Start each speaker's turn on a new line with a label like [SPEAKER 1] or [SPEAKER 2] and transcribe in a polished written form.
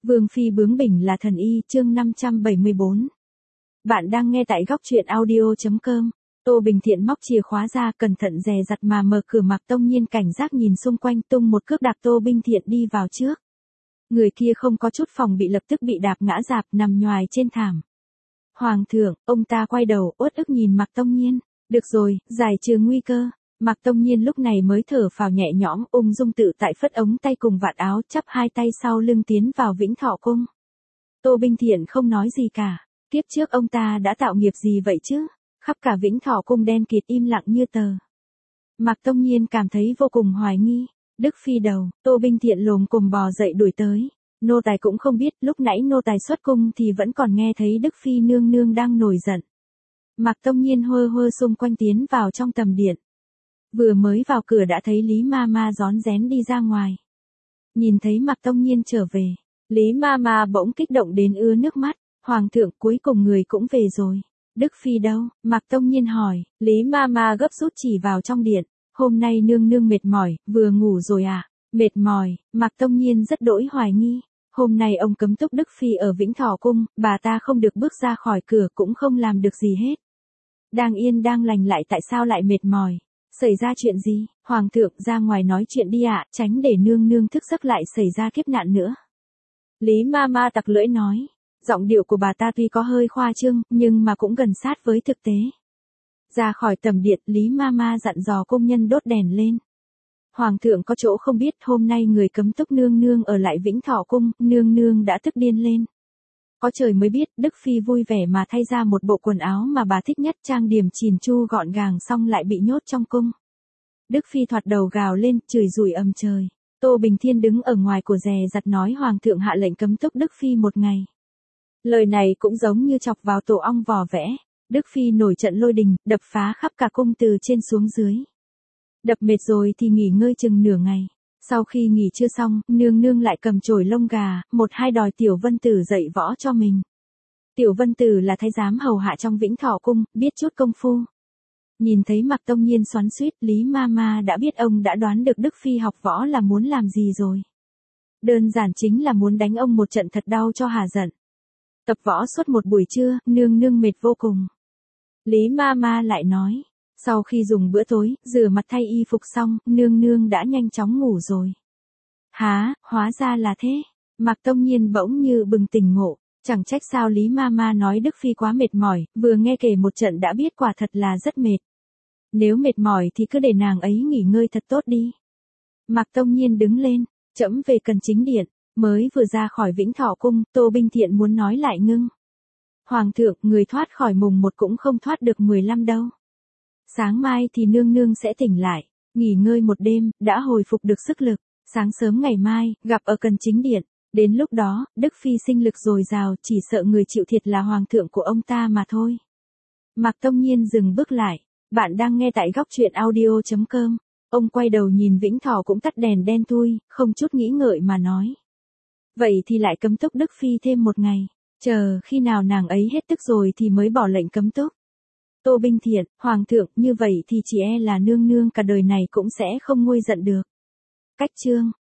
[SPEAKER 1] Vương phi bướng bỉnh là thần y, chương 574. Bạn đang nghe tại góc truyện audio.com. Tô Bình Thiện móc chìa khóa ra, cẩn thận dè dặt mà mở cửa. Mạc Tông Nhiên cảnh giác nhìn xung quanh, tung một cước đạp Tô Bình Thiện đi vào trước. Người kia không có chút phòng bị, lập tức bị đạp ngã rạp nằm nhoài trên thảm. Hoàng thượng, ông ta quay đầu uất ức nhìn Mạc Tông Nhiên. Được rồi, giải trừ nguy cơ. Mạc Tông Nhiên lúc này mới thở phào nhẹ nhõm, ung dung tự tại phất ống tay cùng vạt áo, chắp hai tay sau lưng tiến vào Vĩnh Thọ cung. Tô Bình Thiện không nói gì cả. Kiếp trước ông ta đã tạo nghiệp gì vậy chứ? Khắp cả Vĩnh Thọ cung đen kịt im lặng như tờ. Mạc Tông Nhiên cảm thấy vô cùng hoài nghi. Đức phi đầu, Tô Bình Thiện lồm cồm bò dậy đuổi tới. Nô tài cũng không biết, lúc nãy nô tài xuất cung thì vẫn còn nghe thấy Đức phi nương nương đang nổi giận. Mạc Tông Nhiên hơ hơ xung quanh tiến vào trong tầm điện. Vừa mới vào cửa đã thấy Lý Ma Ma rón rén đi ra ngoài. Nhìn thấy Mạc Tông Nhiên trở về, Lý Ma Ma bỗng kích động đến ứa nước mắt. Hoàng thượng, cuối cùng người cũng về rồi. Đức phi đâu? Mạc Tông Nhiên hỏi. Lý Ma Ma gấp rút chỉ vào trong điện. Hôm nay nương nương mệt mỏi, vừa ngủ rồi à? Mệt mỏi. Mạc Tông Nhiên rất đỗi hoài nghi. Hôm nay ông cấm túc Đức phi ở Vĩnh Thọ cung, bà ta không được bước ra khỏi cửa, cũng không làm được gì hết. Đang yên đang lành lại tại sao lại mệt mỏi? Xảy ra chuyện gì? Hoàng thượng, ra ngoài nói chuyện đi ạ, tránh để nương nương thức giấc lại xảy ra kiếp nạn nữa. Lý Ma Ma tặc lưỡi nói. Giọng điệu của bà ta tuy có hơi khoa trương, nhưng mà cũng gần sát với thực tế. Ra khỏi tầm điện, Lý Ma Ma dặn dò công nhân đốt đèn lên. Hoàng thượng có chỗ không biết, hôm nay người cấm túc nương nương ở lại Vĩnh Thọ cung, nương nương đã tức điên lên. Có trời mới biết, Đức phi vui vẻ mà thay ra một bộ quần áo mà bà thích nhất, trang điểm chỉn chu gọn gàng, xong lại bị nhốt trong cung. Đức phi thoạt đầu gào lên, chửi rủi ầm trời. Tô Bình Thiên đứng ở ngoài của dè dặt nói hoàng thượng hạ lệnh cấm túc Đức phi một ngày. Lời này cũng giống như chọc vào tổ ong vò vẽ. Đức phi nổi trận lôi đình, đập phá khắp cả cung từ trên xuống dưới. Đập mệt rồi thì nghỉ ngơi chừng nửa ngày. Sau khi nghỉ chưa xong, nương nương lại cầm chổi lông gà, một hai đòi Tiểu Vân Tử dạy võ cho mình. Tiểu Vân Tử là thái giám hầu hạ trong Vĩnh Thọ cung, biết chút công phu. Nhìn thấy Mạc Tông Nhiên xoắn xuýt, Lý Ma Ma đã biết ông đã đoán được Đức phi học võ là muốn làm gì rồi. Đơn giản chính là muốn đánh ông một trận thật đau cho hả giận. Tập võ suốt một buổi trưa, nương nương mệt vô cùng. Lý Ma Ma lại nói. Sau khi dùng bữa tối, rửa mặt thay y phục xong, nương nương đã nhanh chóng ngủ rồi. Hả, hóa ra là thế. Mạc Tông Nhiên bỗng như bừng tỉnh ngộ. Chẳng trách sao Lý Ma Ma nói Đức phi quá mệt mỏi, vừa nghe kể một trận đã biết quả thật là rất mệt. Nếu mệt mỏi thì cứ để nàng ấy nghỉ ngơi thật tốt đi. Mạc Tông Nhiên đứng lên, trẫm về cần chính điện. Mới vừa ra khỏi Vĩnh Thọ cung, Tô Bình Thiện muốn nói lại ngưng. Hoàng thượng, người thoát khỏi mùng 1 cũng không thoát được 15 đâu. Sáng mai thì nương nương sẽ tỉnh lại, nghỉ ngơi một đêm, đã hồi phục được sức lực. Sáng sớm ngày mai, gặp ở cần chính điện. Đến lúc đó, Đức phi sinh lực dồi dào, chỉ sợ người chịu thiệt là hoàng thượng của ông ta mà thôi. Mạc Tông Nhiên dừng bước lại. Bạn đang nghe tại góc truyện audio.com. Ông quay đầu nhìn Vĩnh Thọ cũng tắt đèn đen thui, không chút nghĩ ngợi mà nói. Vậy thì lại cấm túc Đức phi thêm một ngày. Chờ khi nào nàng ấy hết tức rồi thì mới bỏ lệnh cấm túc. Tô Bình Thiện, hoàng thượng, như vậy thì chỉ e là nương nương cả đời này cũng sẽ không nguôi giận được. Cách chương